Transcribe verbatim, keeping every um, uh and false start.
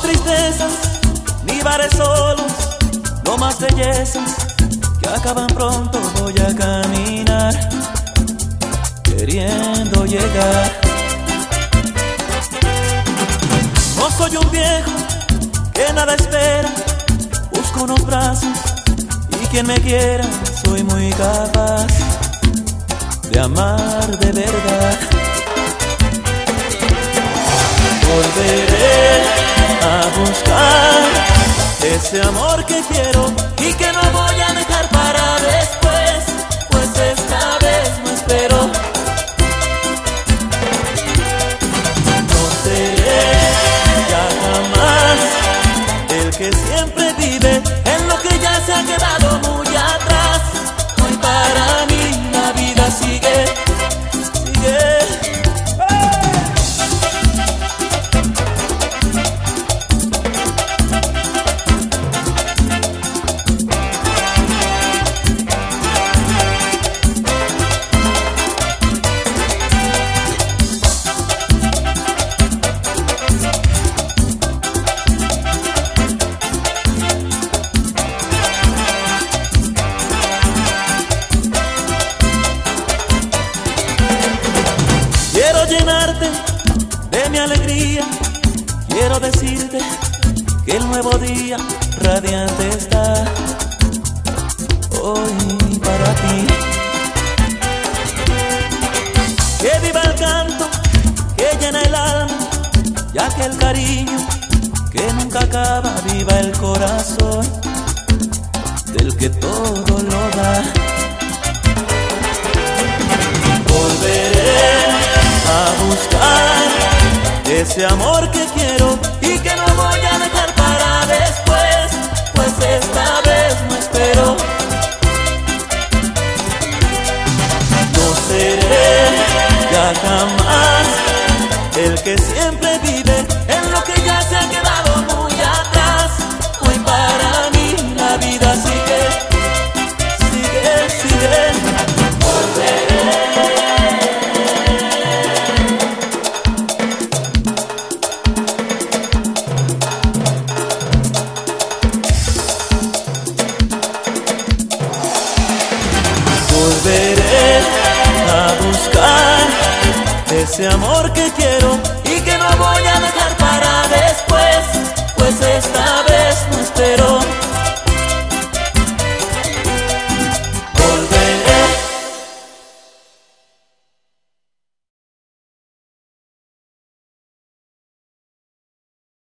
tristezas, ni bares solos, no más bellezas que acaban pronto. Voy a caminar queriendo llegar. No soy un viejo que nada espera, busco unos brazos y quien me quiera. Soy muy capaz de amar de verdad. Volveré a buscar ese amor que quiero y que no voy a dejar para después, pues esta vez no espero. No seré ya jamás el que siempre vive en lo que ya se ha quedado muy atrás. Hoy para mí la vida sigue, sigue. Quiero llenarte de mi alegría, quiero decirte que el nuevo día radiante está hoy para ti. Que viva el canto que llena el alma, ya que el cariño que nunca acaba, viva el corazón del que todo lo da. Volveré a buscar ese amor que quiero y que no voy a dejar para después, pues esta vez no espero. No seré ya jamás el que siempre vive en lo que ya se ha quedado muy atrás. Hoy para mí la vida sigue, sigue, sigue. Volveré. Volveré a buscar ese amor que quiero y que no voy a